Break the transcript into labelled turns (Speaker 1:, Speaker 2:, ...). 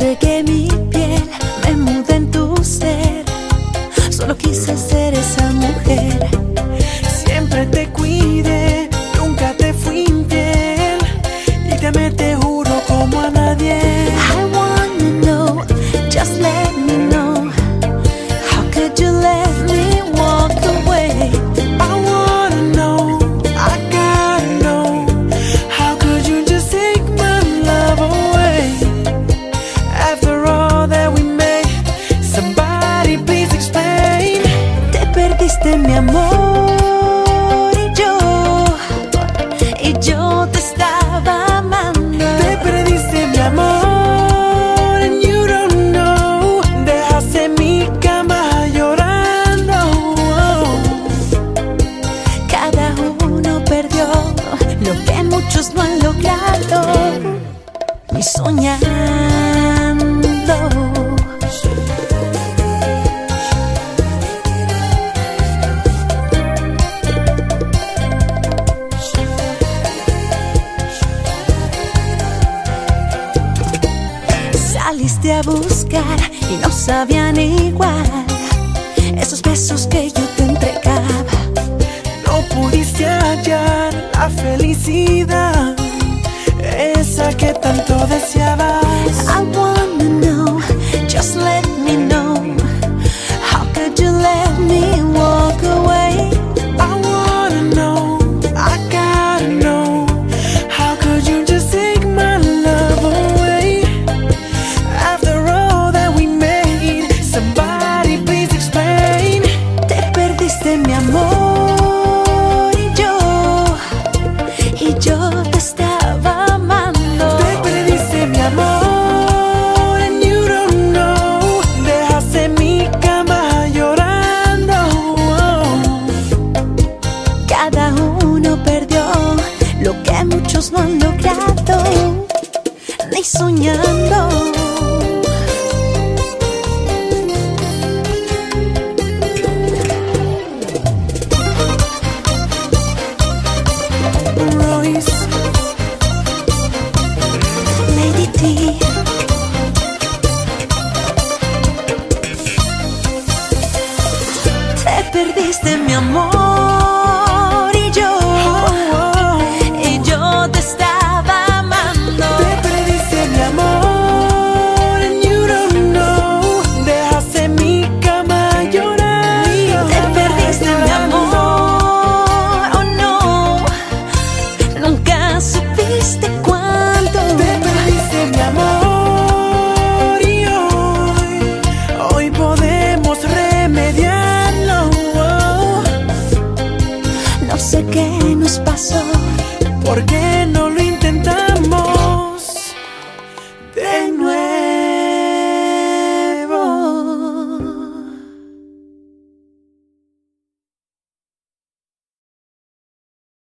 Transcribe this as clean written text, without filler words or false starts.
Speaker 1: Entregué mi piel, me mudé en tu ser. Solo quise ser esa mujer.
Speaker 2: Siempre te cuidé, nunca te fui infiel. Y te amé, te juro, como a nadie.
Speaker 1: I wanna know, just let me know. How could you let me walk away?
Speaker 2: I wanna know, I gotta know. How could you just take my love away? After all that we made, somebody please explain.
Speaker 1: Te perdiste mi amor y yo te estaba amando.
Speaker 2: Te perdiste mi amor and you don't know. Dejaste mi cama llorando.
Speaker 1: Cada uno perdió lo que muchos no han logrado, ni soñando. Saliste a buscar y no sabían igual esos besos que yo te entregaba.
Speaker 2: No pudiste hallar la felicidad, esa que tanto deseabas.
Speaker 1: I wanna know, just let me know. How could you let me walk away?
Speaker 2: I wanna know, I gotta know. How could you just take my love away? After all that we made, somebody please explain.
Speaker 1: Te perdiste mi amor y yo te estaba amando.
Speaker 2: Te perdiste mi amor and you don't know. Dejaste mi cama llorando.
Speaker 1: Cada uno perdió lo que muchos no han logrado, ni soñando.
Speaker 2: Royce,
Speaker 1: Lady T.